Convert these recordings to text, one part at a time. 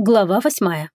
Глава 8.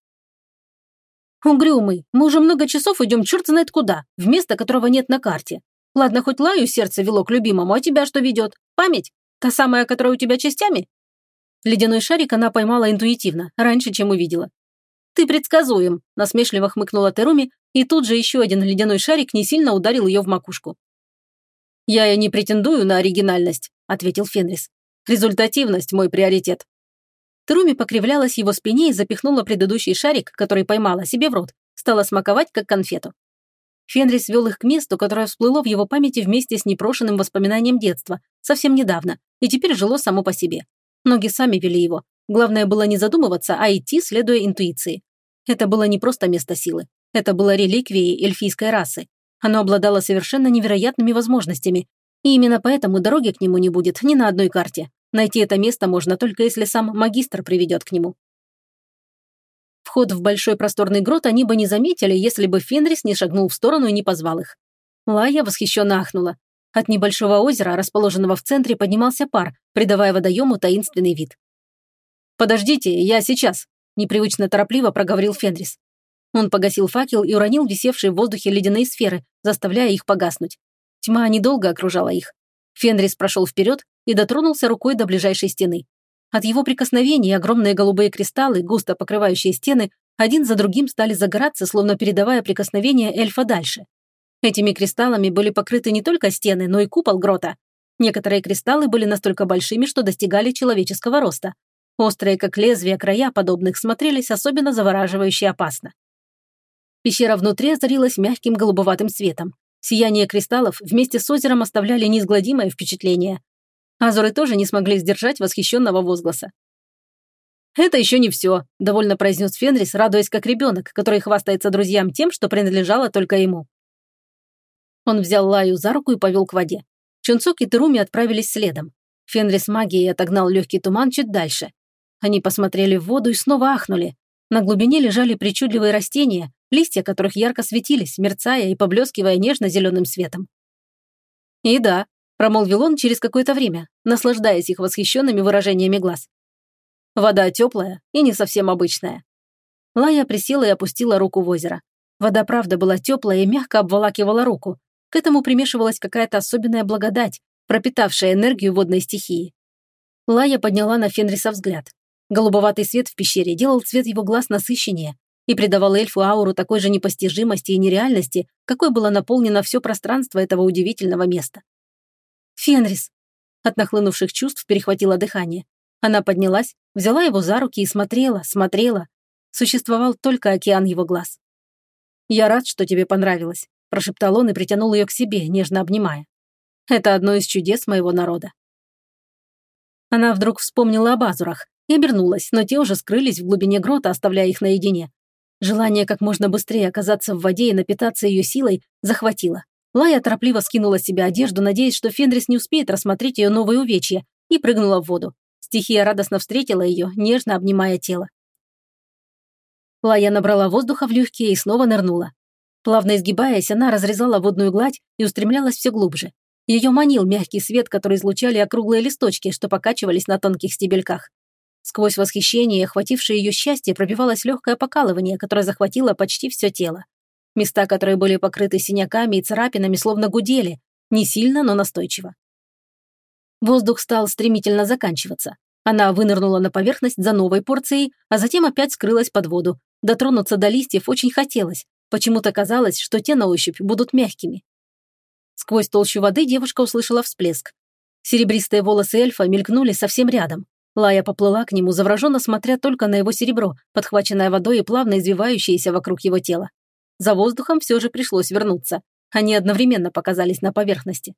«Угрюмый, мы уже много часов идем черт знает куда, в место, которого нет на карте. Ладно, хоть Лаю сердце вело к любимому, а тебя что ведет? Память? Та самая, которая у тебя частями?» Ледяной шарик она поймала интуитивно, раньше, чем увидела. «Ты предсказуем», – насмешливо хмыкнула Теруми, и тут же еще один ледяной шарик не сильно ударил ее в макушку. «Я и не претендую на оригинальность», – ответил Фенрис. «Результативность – мой приоритет». Теруми покривлялась его спине и запихнула предыдущий шарик, который поймала, себе в рот, стала смаковать, как конфету. Фенрис вел их к месту, которое всплыло в его памяти вместе с непрошенным воспоминанием детства, совсем недавно, и теперь жило само по себе. Ноги сами вели его. Главное было не задумываться, а идти, следуя интуиции. Это было не просто место силы. Это было реликвией эльфийской расы. Оно обладало совершенно невероятными возможностями. И именно поэтому дороги к нему не будет ни на одной карте. Найти это место можно только если сам магистр приведет к нему. Вход в большой просторный грот они бы не заметили, если бы Фенрис не шагнул в сторону и не позвал их. Лая восхищенно ахнула. От небольшого озера, расположенного в центре, поднимался пар, придавая водоему таинственный вид. «Подождите, я сейчас», – непривычно торопливо проговорил Фенрис. Он погасил факел и уронил висевшие в воздухе ледяные сферы, заставляя их погаснуть. Тьма недолго окружала их. Фенрис прошел вперед и дотронулся рукой до ближайшей стены. От его прикосновений огромные голубые кристаллы, густо покрывающие стены, один за другим стали загораться, словно передавая прикосновение эльфа дальше. Этими кристаллами были покрыты не только стены, но и купол грота. Некоторые кристаллы были настолько большими, что достигали человеческого роста. Острые, как лезвия, края подобных смотрелись особенно завораживающе и опасно. Пещера внутри озарилась мягким голубоватым светом. Сияние кристаллов вместе с озером оставляли неизгладимое впечатление. Азуры тоже не смогли сдержать восхищенного возгласа. «Это еще не все», – довольно произнес Фенрис, радуясь как ребенок, который хвастается друзьям тем, что принадлежало только ему. Он взял Лаю за руку и повел к воде. Чунцок и Теруми отправились следом. Фенрис магией отогнал легкий туман чуть дальше. Они посмотрели в воду и снова ахнули. На глубине лежали причудливые растения, листья которых ярко светились, мерцая и поблескивая нежно-зеленым светом. «И да», – промолвил он через какое-то время, наслаждаясь их восхищенными выражениями глаз. «Вода теплая и не совсем обычная». Лая присела и опустила руку в озеро. Вода правда была теплая и мягко обволакивала руку. К этому примешивалась какая-то особенная благодать, пропитавшая энергию водной стихии. Лая подняла на Фенриса взгляд. Голубоватый свет в пещере делал цвет его глаз насыщеннее и придавал эльфу ауру такой же непостижимости и нереальности, какой было наполнено все пространство этого удивительного места. «Фенрис!» От нахлынувших чувств перехватило дыхание. Она поднялась, взяла его за руки и смотрела. Существовал только океан его глаз. «Я рад, что тебе понравилось», – прошептал он и притянул ее к себе, нежно обнимая. «Это одно из чудес моего народа». Она вдруг вспомнила об азурах и обернулась, но те уже скрылись в глубине грота, оставляя их наедине. Желание как можно быстрее оказаться в воде и напитаться ее силой захватило. Лая торопливо скинула с себя одежду, надеясь, что Фенрис не успеет рассмотреть ее новые увечья, и прыгнула в воду. Стихия радостно встретила ее, нежно обнимая тело. Лая набрала воздуха в легкие и снова нырнула. Плавно изгибаясь, она разрезала водную гладь и устремлялась все глубже. Ее манил мягкий свет, который излучали округлые листочки, что покачивались на тонких стебельках. Сквозь восхищение, охватившее ее счастье, пробивалось легкое покалывание, которое захватило почти все тело. Места, которые были покрыты синяками и царапинами, словно гудели, не сильно, но настойчиво. Воздух стал стремительно заканчиваться. Она вынырнула на поверхность за новой порцией, а затем опять скрылась под воду. Дотронуться до листьев очень хотелось. Почему-то казалось, что те на ощупь будут мягкими. Сквозь толщу воды девушка услышала всплеск. Серебристые волосы эльфа мелькнули совсем рядом. Лая поплыла к нему, завороженно смотря только на его серебро, подхваченное водой и плавно извивающееся вокруг его тела. За воздухом все же пришлось вернуться. Они одновременно показались на поверхности.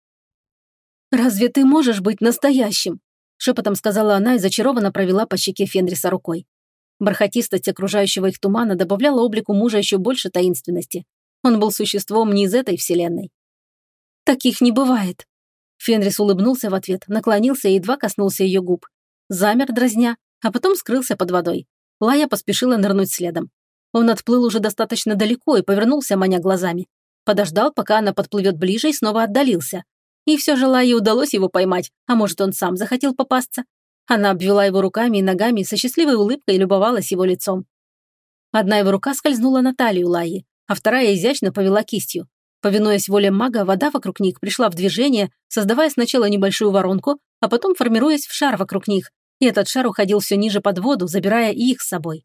«Разве ты можешь быть настоящим?» – шепотом сказала она и зачарованно провела по щеке Фенриса рукой. Бархатистость окружающего их тумана добавляла облику мужа еще больше таинственности. Он был существом не из этой вселенной. «Таких не бывает». Фенрис улыбнулся в ответ, наклонился и едва коснулся ее губ. Замер, дразня, а потом скрылся под водой. Лая поспешила нырнуть следом. Он отплыл уже достаточно далеко и повернулся, маня глазами. Подождал, пока она подплывет ближе, и снова отдалился. И все же Лае удалось его поймать, а может, он сам захотел попасться. Она обвела его руками и ногами, со счастливой улыбкой любовалась его лицом. Одна его рука скользнула на талию Лайи, а вторая изящно повела кистью. Повинуясь воле мага, вода вокруг них пришла в движение, создавая сначала небольшую воронку, а потом формируясь в шар вокруг них, и этот шар уходил все ниже под воду, забирая и их с собой.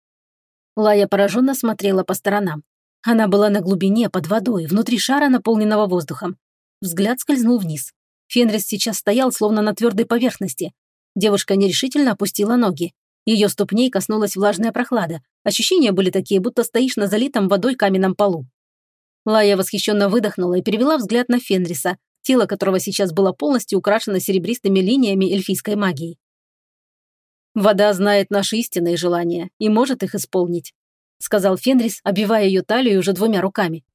Лая пораженно смотрела по сторонам. Она была на глубине, под водой, внутри шара, наполненного воздухом. Взгляд скользнул вниз. Фенрис сейчас стоял, словно на твердой поверхности. Девушка нерешительно опустила ноги. Ее ступней коснулась влажная прохлада. Ощущения были такие, будто стоишь на залитом водой каменном полу. Лая восхищенно выдохнула и перевела взгляд на Фенриса, тело которого сейчас было полностью украшено серебристыми линиями эльфийской магии. «Вода знает наши истинные желания и может их исполнить», сказал Фенрис, обвивая ее талию уже двумя руками.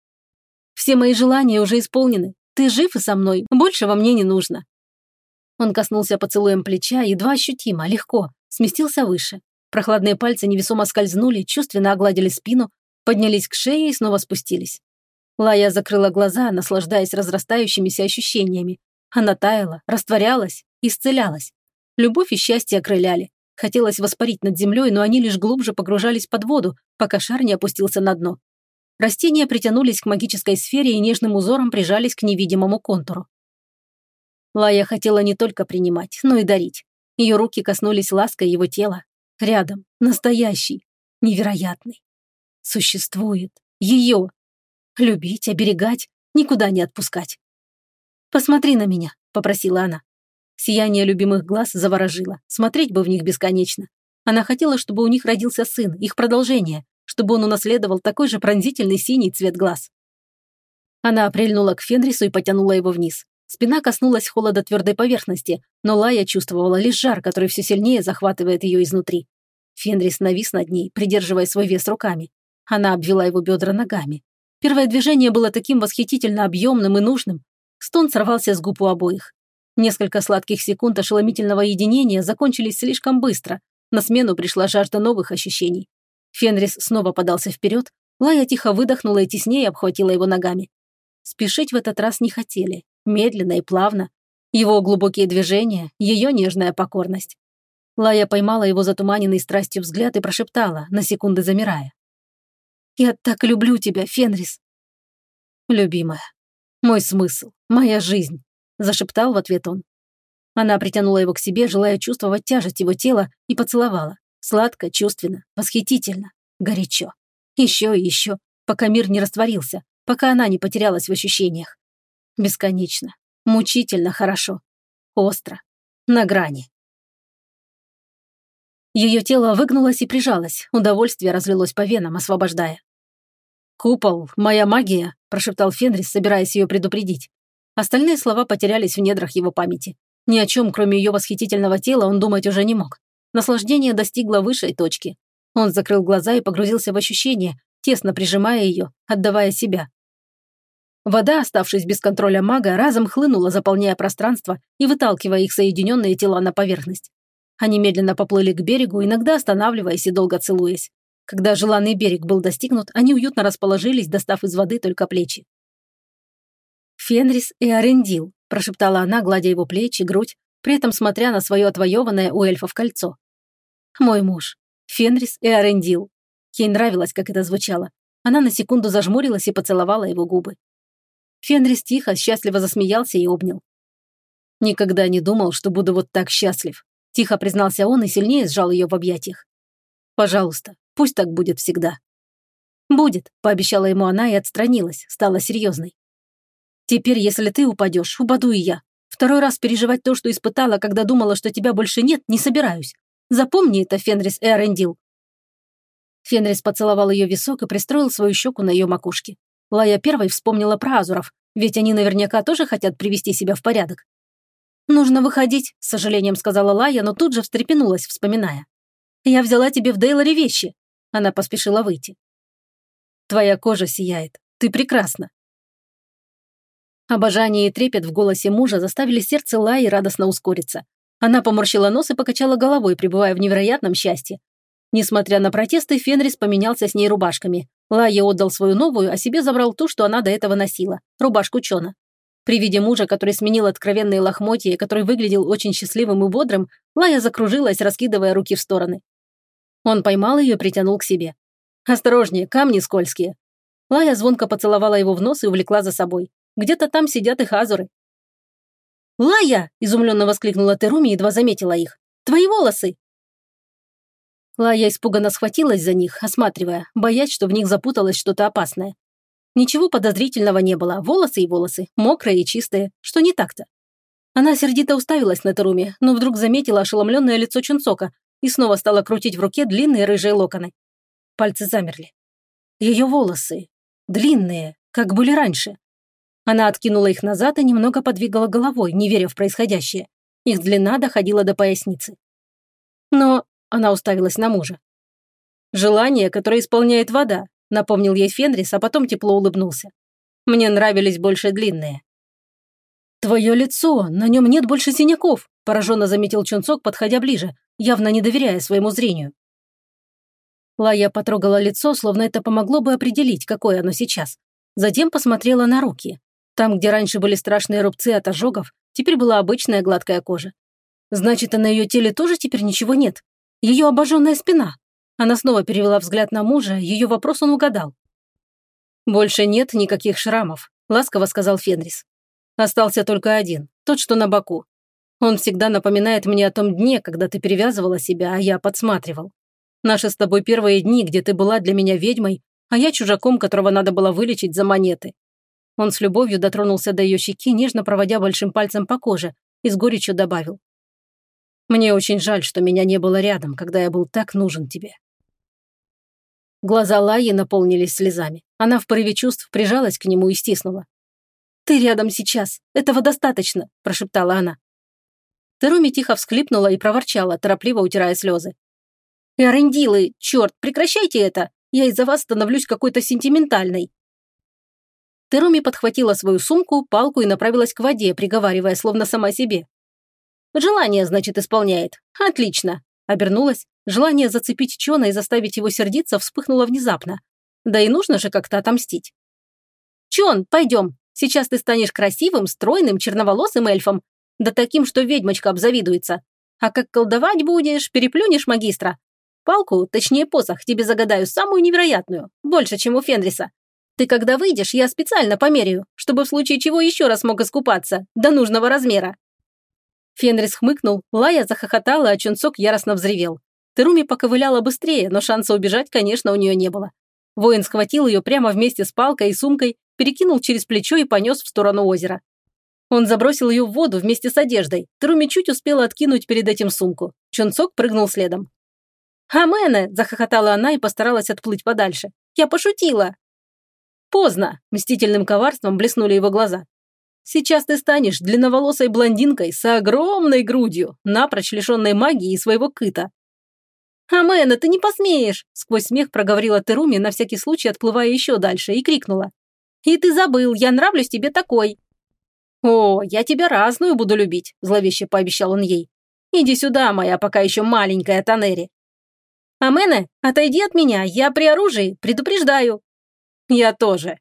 «Все мои желания уже исполнены. Ты жив и со мной, большего мне не нужно». Он коснулся поцелуем плеча, едва ощутимо, легко, сместился выше. Прохладные пальцы невесомо скользнули, чувственно огладили спину, поднялись к шее и снова спустились. Лая закрыла глаза, наслаждаясь разрастающимися ощущениями. Она таяла, растворялась, исцелялась. Любовь и счастье окрыляли. Хотелось воспарить над землей, но они лишь глубже погружались под воду, пока шар не опустился на дно. Растения притянулись к магической сфере и нежным узором прижались к невидимому контуру. Лая хотела не только принимать, но и дарить. Ее руки коснулись лаской его тела. Рядом, настоящий, невероятный. Существует. Ее. Любить, оберегать, никуда не отпускать. «Посмотри на меня», — попросила она. Сияние любимых глаз заворожило. Смотреть бы в них бесконечно. Она хотела, чтобы у них родился сын, их продолжение, чтобы он унаследовал такой же пронзительный синий цвет глаз. Она прильнула к Фенрису и потянула его вниз. Спина коснулась холода твердой поверхности, но Лая чувствовала лишь жар, который все сильнее захватывает ее изнутри. Фенрис навис над ней, придерживая свой вес руками. Она обвела его бедра ногами. Первое движение было таким восхитительно объемным и нужным. Стон сорвался с губ у обоих. Несколько сладких секунд ошеломительного единения закончились слишком быстро. На смену пришла жажда новых ощущений. Фенрис снова подался вперед, Лая тихо выдохнула и теснее обхватила его ногами. Спешить в этот раз не хотели, медленно и плавно. Его глубокие движения, ее нежная покорность. Лая поймала его затуманенный страстью взгляд и прошептала, на секунды замирая. «Я так люблю тебя, Фенрис!» «Любимая, мой смысл, моя жизнь!» зашептал в ответ он. Она притянула его к себе, желая чувствовать тяжесть его тела, и поцеловала. Сладко, чувственно, восхитительно, горячо. Еще и еще, пока мир не растворился, пока она не потерялась в ощущениях. Бесконечно, мучительно хорошо, остро, на грани. Ее тело выгнулось и прижалось, удовольствие разлилось по венам, освобождая. «Купол, моя магия», – прошептал Фенрис, собираясь ее предупредить. Остальные слова потерялись в недрах его памяти. Ни о чем, кроме ее восхитительного тела, он думать уже не мог. Наслаждение достигло высшей точки. Он закрыл глаза и погрузился в ощущения, тесно прижимая ее, отдавая себя. Вода, оставшись без контроля мага, разом хлынула, заполняя пространство и выталкивая их соединенные тела на поверхность. Они медленно поплыли к берегу, иногда останавливаясь и долго целуясь. Когда желанный берег был достигнут, они уютно расположились, достав из воды только плечи. «Фенрис и Арендил», – прошептала она, гладя его плечи, грудь, при этом смотря на свое отвоеванное у эльфов кольцо. «Мой муж. Фенрис и Арендил». Ей нравилось, как это звучало. Она на секунду зажмурилась и поцеловала его губы. Фенрис тихо, счастливо засмеялся и обнял. «Никогда не думал, что буду вот так счастлив», – тихо признался он и сильнее сжал ее в объятиях. «Пожалуйста, пусть так будет всегда». «Будет», – пообещала ему она и отстранилась, стала серьезной. «Теперь, если ты упадешь, упаду и я. Второй раз переживать то, что испытала, когда думала, что тебя больше нет, не собираюсь. Запомни это, Фенрис и Арендил». Фенрис поцеловал ее висок и пристроил свою щеку на ее макушке. Лая первой вспомнила про азуров, ведь они наверняка тоже хотят привести себя в порядок. «Нужно выходить», – с сожалением сказала Лая, но тут же встрепенулась, вспоминая. «Я взяла тебе в Дейлоре вещи». Она поспешила выйти. «Твоя кожа сияет. Ты прекрасна». Обожание и трепет в голосе мужа заставили сердце Лаи радостно ускориться. Она поморщила нос и покачала головой, пребывая в невероятном счастье. Несмотря на протесты, Фенрис поменялся с ней рубашками. Лае отдал свою новую, а себе забрал ту, что она до этого носила – рубашку Чона. При виде мужа, который сменил откровенные лохмотья и который выглядел очень счастливым и бодрым, Лая закружилась, раскидывая руки в стороны. Он поймал ее и притянул к себе. «Осторожнее, камни скользкие». Лая звонко поцеловала его в нос и увлекла за собой. Где-то там сидят их азуры. «Лая!» – изумленно воскликнула Теруми, едва заметила их. «Твои волосы!» Лая испуганно схватилась за них, осматривая, боясь, что в них запуталось что-то опасное. Ничего подозрительного не было, волосы и волосы, мокрые и чистые, что не так-то. Она сердито уставилась на Теруми, но вдруг заметила ошеломленное лицо Чунсока и снова стала крутить в руке длинные рыжие локоны. Пальцы замерли. Ее волосы. Длинные, как были раньше. Она откинула их назад и немного подвигала головой, не веря в происходящее. Их длина доходила до поясницы. Но она уставилась на мужа. «Желание, которое исполняет вода», напомнил ей Фенрис, а потом тепло улыбнулся. «Мне нравились больше длинные». «Твое лицо, на нем нет больше синяков», пораженно заметил Чунсок, подходя ближе, явно не доверяя своему зрению. Лая потрогала лицо, словно это помогло бы определить, какое оно сейчас. Затем посмотрела на руки. Там, где раньше были страшные рубцы от ожогов, теперь была обычная гладкая кожа. Значит, и на ее теле тоже теперь ничего нет. Ее обожженная спина. Она снова перевела взгляд на мужа, ее вопрос он угадал. «Больше нет никаких шрамов», – ласково сказал Фенрис. «Остался только один, тот, что на боку. Он всегда напоминает мне о том дне, когда ты перевязывала себя, а я подсматривал. Наши с тобой первые дни, где ты была для меня ведьмой, а я чужаком, которого надо было вылечить за монеты». Он с любовью дотронулся до ее щеки, нежно проводя большим пальцем по коже, и с горечью добавил. «Мне очень жаль, что меня не было рядом, когда я был так нужен тебе». Глаза Лаи наполнились слезами. Она в порыве чувств прижалась к нему и стиснула. «Ты рядом сейчас. Этого достаточно», – прошептала она. Теруми тихо всхлипнула и проворчала, торопливо утирая слезы. «Эрендилы, черт, прекращайте это! Я из-за вас становлюсь какой-то сентиментальной». Теруми подхватила свою сумку, палку и направилась к воде, приговаривая, словно сама себе. «Желание, значит, исполняет. Отлично!» Обернулась. Желание зацепить Чона и заставить его сердиться вспыхнуло внезапно. Да и нужно же как-то отомстить. «Чон, пойдем. Сейчас ты станешь красивым, стройным, черноволосым эльфом. Да таким, что ведьмочка обзавидуется. А как колдовать будешь, переплюнешь магистра. Палку, точнее посох, тебе загадаю самую невероятную. Больше, чем у Фенриса. Ты когда выйдешь, я специально померяю, чтобы в случае чего еще раз мог искупаться, до нужного размера». Фенрис хмыкнул, Лая захохотала, а Чунсок яростно взревел. Теруми поковыляла быстрее, но шанса убежать, конечно, у нее не было. Воин схватил ее прямо вместе с палкой и сумкой, перекинул через плечо и понес в сторону озера. Он забросил ее в воду вместе с одеждой. Теруми чуть успела откинуть перед этим сумку. Чунсок прыгнул следом. «Амене!» – захохотала она и постаралась отплыть подальше. «Я пошутила!» «Поздно!» – мстительным коварством блеснули его глаза. «Сейчас ты станешь длинноволосой блондинкой с огромной грудью, напрочь лишенной магии и своего кыта». «Амена, ты не посмеешь!» – сквозь смех проговорила Теруми, на всякий случай отплывая еще дальше, и крикнула. «И ты забыл, я нравлюсь тебе такой!» «О, я тебя разную буду любить», – зловеще пообещал он ей. «Иди сюда, моя пока еще маленькая Танери». «Амене, отойди от меня, я при оружии, предупреждаю». «Я тоже».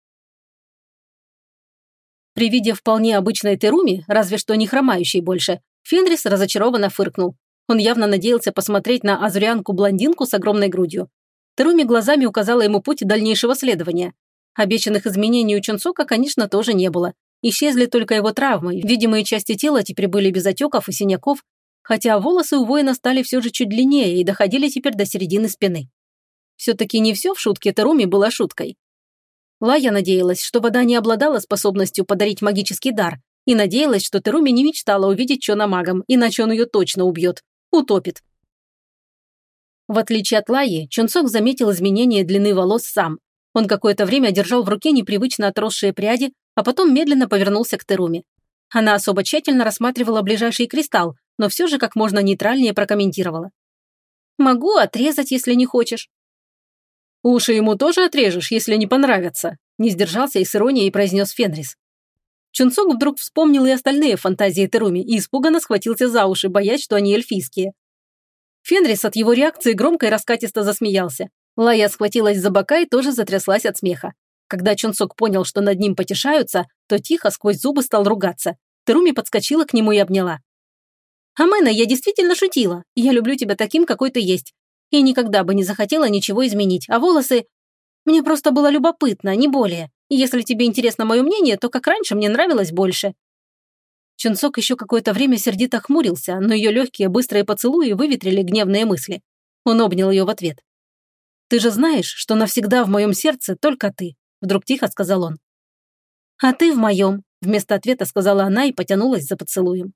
При виде вполне обычной Теруми, разве что не хромающей больше, Фенрис разочарованно фыркнул. Он явно надеялся посмотреть на азурианку-блондинку с огромной грудью. Теруми глазами указала ему путь дальнейшего следования. Обещанных изменений у Чунсока, конечно, тоже не было. Исчезли только его травмы, видимые части тела теперь были без отеков и синяков, хотя волосы у воина стали все же чуть длиннее и доходили теперь до середины спины. Все-таки не все в шутке Теруми было шуткой. Лая надеялась, что вода не обладала способностью подарить магический дар, и надеялась, что Теруми не мечтала увидеть Чона магом, иначе он ее точно убьет, утопит. В отличие от Лаи, Чунсок заметил изменение длины волос сам. Он какое-то время держал в руке непривычно отросшие пряди, а потом медленно повернулся к Теруми. Она особо тщательно рассматривала ближайший кристалл, но все же как можно нейтральнее прокомментировала. «Могу отрезать, если не хочешь». «Уши ему тоже отрежешь, если не понравятся», не сдержался и с иронией произнес Фенрис. Чунсок вдруг вспомнил и остальные фантазии Теруми и испуганно схватился за уши, боясь, что они эльфийские. Фенрис от его реакции громко и раскатисто засмеялся. Лая схватилась за бока и тоже затряслась от смеха. Когда Чунсок понял, что над ним потешаются, то тихо сквозь зубы стал ругаться. Теруми подскочила к нему и обняла. «Амена, я действительно шутила. Я люблю тебя таким, какой ты есть. И никогда бы не захотела ничего изменить. А волосы... Мне просто было любопытно, не более. И если тебе интересно мое мнение, то как раньше мне нравилось больше». Чунсок еще какое-то время сердито хмурился, но ее легкие быстрые поцелуи выветрили гневные мысли. Он обнял ее в ответ. «Ты же знаешь, что навсегда в моем сердце только ты», — вдруг тихо сказал он. «А ты в моем», — вместо ответа сказала она и потянулась за поцелуем.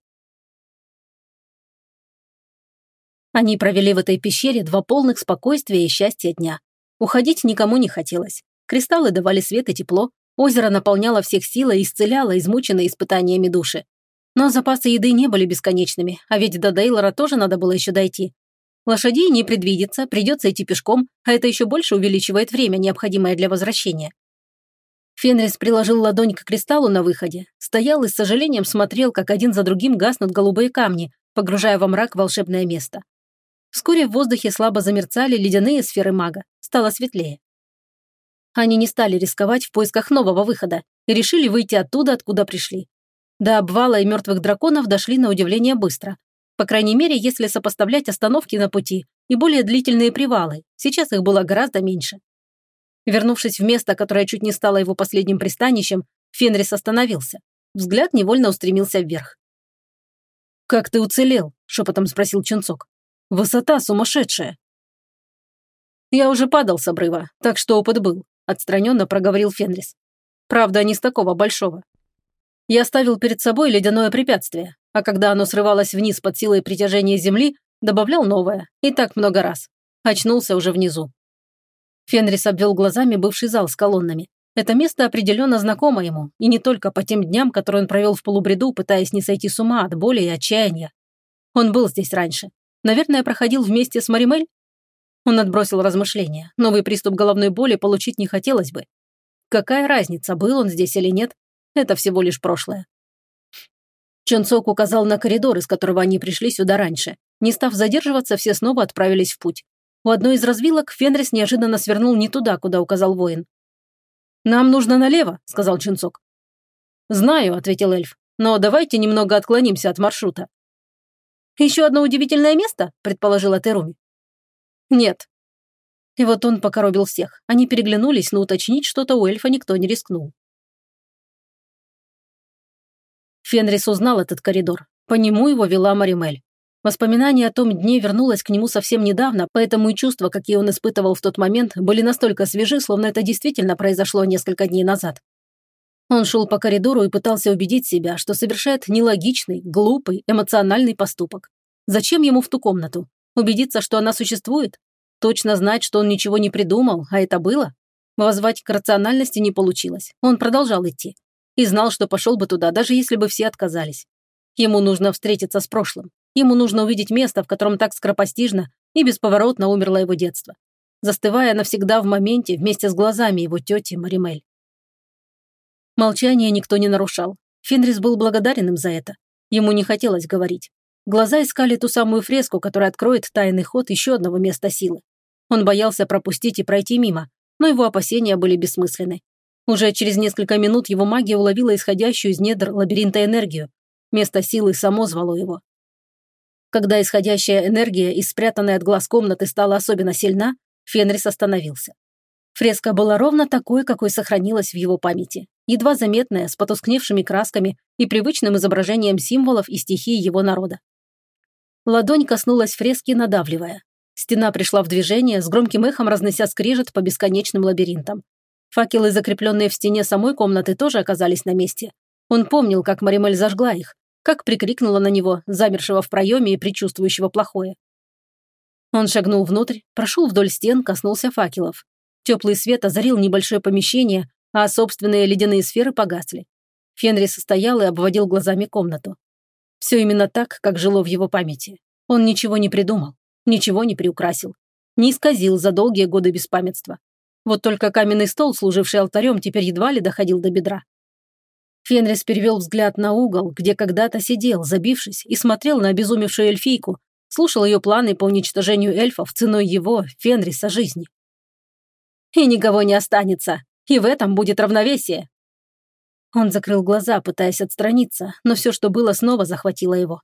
Они провели в этой пещере 2 полных спокойствия и счастья дня. Уходить никому не хотелось. Кристаллы давали свет и тепло, озеро наполняло всех силой и исцеляло измученные испытаниями души. Но запасы еды не были бесконечными, а ведь до Дейлора тоже надо было еще дойти. Лошадей не предвидится, придется идти пешком, а это еще больше увеличивает время, необходимое для возвращения. Фенрис приложил ладонь к кристаллу на выходе, стоял и с сожалением смотрел, как один за другим гаснут голубые камни, погружая во мрак волшебное место. Вскоре в воздухе слабо замерцали ледяные сферы мага, стало светлее. Они не стали рисковать в поисках нового выхода и решили выйти оттуда, откуда пришли. До обвала и мертвых драконов дошли на удивление быстро. По крайней мере, если сопоставлять остановки на пути и более длительные привалы, сейчас их было гораздо меньше. Вернувшись в место, которое чуть не стало его последним пристанищем, Фенрис остановился. Взгляд невольно устремился вверх. «Как ты уцелел?» – шепотом спросил Чунсок. «Высота сумасшедшая!» «Я уже падал с обрыва, так что опыт был», – отстраненно проговорил Фенрис. «Правда, не с такого большого. Я ставил перед собой ледяное препятствие, а когда оно срывалось вниз под силой притяжения земли, добавлял новое, и так много раз. Очнулся уже внизу». Фенрис обвел глазами бывший зал с колоннами. Это место определенно знакомо ему, и не только по тем дням, которые он провел в полубреду, пытаясь не сойти с ума от боли и отчаяния. Он был здесь раньше. Наверное, проходил вместе с Маримель? Он отбросил размышления. Новый приступ головной боли получить не хотелось бы. Какая разница, был он здесь или нет? Это всего лишь прошлое. Чунсок указал на коридор, из которого они пришли сюда раньше. Не став задерживаться, все снова отправились в путь. У одной из развилок Фенрис неожиданно свернул не туда, куда указал воин. «Нам нужно налево», — сказал Чунсок. «Знаю», — ответил эльф, — «но давайте немного отклонимся от маршрута». «Еще одно удивительное место?» – предположила Теруми. «Нет». И вот он покоробил всех. Они переглянулись, но уточнить что-то у эльфа никто не рискнул. Фенрис узнал этот коридор. По нему его вела Маримель. Воспоминание о том дне вернулось к нему совсем недавно, поэтому и чувства, какие он испытывал в тот момент, были настолько свежи, словно это действительно произошло несколько дней назад. Он шел по коридору и пытался убедить себя, что совершает нелогичный, глупый, эмоциональный поступок. Зачем ему в ту комнату? Убедиться, что она существует? Точно знать, что он ничего не придумал, а это было? Воззвать к рациональности не получилось. Он продолжал идти. И знал, что пошел бы туда, даже если бы все отказались. Ему нужно встретиться с прошлым. Ему нужно увидеть место, в котором так скоропостижно и бесповоротно умерло его детство, застывая навсегда в моменте вместе с глазами его тети Маримель. Молчание никто не нарушал. Фенрис был благодарен им за это. Ему не хотелось говорить. Глаза искали ту самую фреску, которая откроет тайный ход еще одного места силы. Он боялся пропустить и пройти мимо, но его опасения были бессмысленны. Уже через несколько минут его магия уловила исходящую из недр лабиринта энергию. Место силы само звало его. Когда исходящая энергия из спрятанной от глаз комнаты стала особенно сильна, Фенрис остановился. Фреска была ровно такой, какой сохранилась в его памяти. Едва заметная, с потускневшими красками и привычным изображением символов и стихий его народа. Ладонь коснулась фрески, надавливая. Стена пришла в движение, с громким эхом разнося скрежет по бесконечным лабиринтам. Факелы, закрепленные в стене самой комнаты, тоже оказались на месте. Он помнил, как Маримель зажгла их, как прикрикнула на него, замершего в проеме и предчувствующего плохое. Он шагнул внутрь, прошел вдоль стен, коснулся факелов. Теплый свет озарил небольшое помещение, а собственные ледяные сферы погасли. Фенрис стоял и обводил глазами комнату. Все именно так, как жило в его памяти. Он ничего не придумал, ничего не приукрасил, не исказил за долгие годы беспамятства. Вот только каменный стол, служивший алтарем, теперь едва ли доходил до бедра. Фенрис перевел взгляд на угол, где когда-то сидел, забившись, и смотрел на обезумевшую эльфийку, слушал ее планы по уничтожению эльфов ценой его, Фенриса, жизни. «И никого не останется», И в этом будет равновесие. Он закрыл глаза, пытаясь отстраниться, но все, что было, снова захватило его.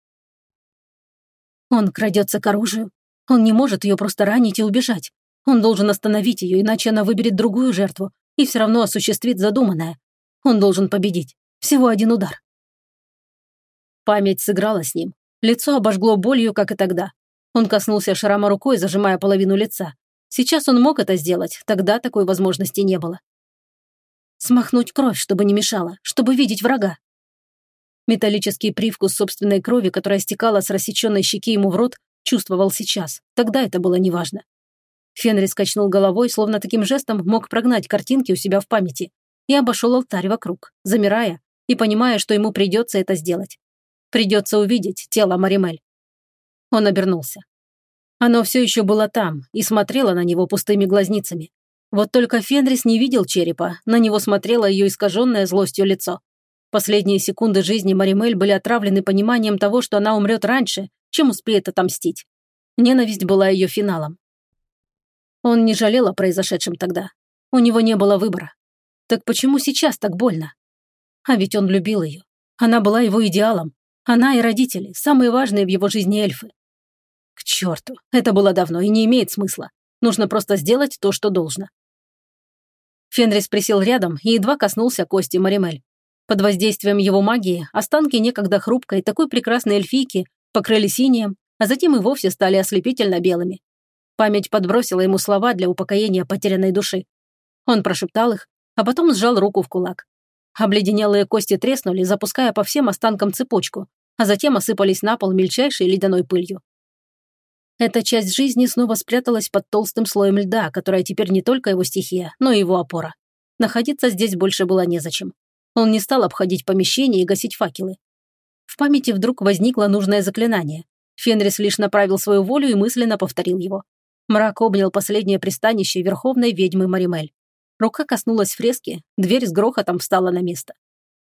Он крадется к оружию. Он не может ее просто ранить и убежать. Он должен остановить ее, иначе она выберет другую жертву и все равно осуществит задуманное. Он должен победить. Всего один удар. Память сыграла с ним. Лицо обожгло болью, как и тогда. Он коснулся шрама рукой, зажимая половину лица. Сейчас он мог это сделать, тогда такой возможности не было. Смахнуть кровь, чтобы не мешало, чтобы видеть врага. Металлический привкус собственной крови, которая стекала с рассеченной щеки ему в рот, чувствовал сейчас. Тогда это было неважно. Фенрис качнул головой, словно таким жестом мог прогнать картинки у себя в памяти, и обошел алтарь вокруг, замирая и понимая, что ему придется это сделать. Придется увидеть тело Маримель. Он обернулся. Оно все еще было там и смотрело на него пустыми глазницами. Вот только Фенрис не видел черепа, на него смотрело ее искаженное злостью лицо. Последние секунды жизни Маримель были отравлены пониманием того, что она умрет раньше, чем успеет отомстить. Ненависть была ее финалом. Он не жалел о произошедшем тогда. У него не было выбора. Так почему сейчас так больно? А ведь он любил ее. Она была его идеалом. Она и родители, самые важные в его жизни эльфы. К черту, это было давно и не имеет смысла. Нужно просто сделать то, что должно. Фенрис присел рядом и едва коснулся кости Маримель. Под воздействием его магии останки некогда хрупкой, такой прекрасной эльфийки покрылись инеем, а затем и вовсе стали ослепительно белыми. Память подбросила ему слова для упокоения потерянной души. Он прошептал их, а потом сжал руку в кулак. Обледенелые кости треснули, запуская по всем останкам цепочку, а затем осыпались на пол мельчайшей ледяной пылью. Эта часть жизни снова спряталась под толстым слоем льда, которая теперь не только его стихия, но и его опора. Находиться здесь больше было незачем. Он не стал обходить помещение и гасить факелы. В памяти вдруг возникло нужное заклинание. Фенрис лишь направил свою волю и мысленно повторил его. Мрак обнял последнее пристанище верховной ведьмы Маримель. Рука коснулась фрески, дверь с грохотом встала на место.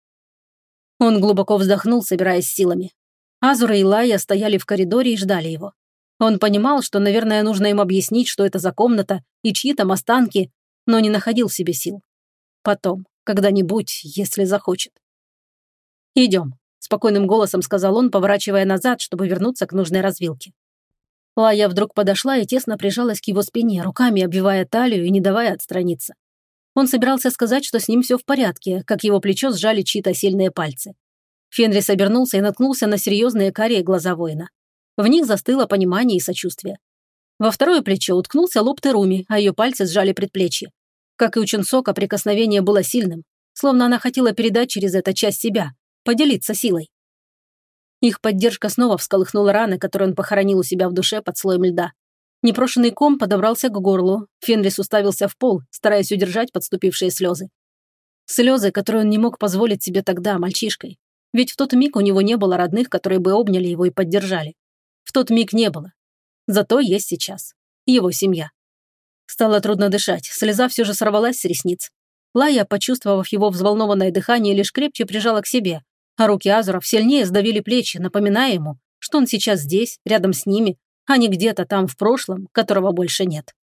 Он глубоко вздохнул, собираясь силами. Азура и Лая стояли в коридоре и ждали его. Он понимал, что, наверное, нужно им объяснить, что это за комната и чьи там останки, но не находил в себе сил. Потом, когда-нибудь, если захочет. «Идем», – спокойным голосом сказал он, поворачивая назад, чтобы вернуться к нужной развилке. Лая вдруг подошла и тесно прижалась к его спине, руками обвивая талию и не давая отстраниться. Он собирался сказать, что с ним все в порядке, как его плечо сжали чьи-то сильные пальцы. Фенрис обернулся и наткнулся на серьезные карие глаза воина. В них застыло понимание и сочувствие. Во второе плечо уткнулся лоб Теруми, а ее пальцы сжали предплечье. Как и у Чунсока, прикосновение было сильным, словно она хотела передать через это часть себя, поделиться силой. Их поддержка снова всколыхнула раны, которые он похоронил у себя в душе под слоем льда. Непрошенный ком подобрался к горлу. Фенрис уставился в пол, стараясь удержать подступившие слезы. Слезы, которые он не мог позволить себе тогда, мальчишкой. Ведь в тот миг у него не было родных, которые бы обняли его и поддержали. В тот миг не было. Зато есть сейчас. Его семья. Стало трудно дышать, слеза все же сорвалась с ресниц. Лая, почувствовав его взволнованное дыхание, лишь крепче прижала к себе, а руки Азуров сильнее сдавили плечи, напоминая ему, что он сейчас здесь, рядом с ними, а не где-то там в прошлом, которого больше нет.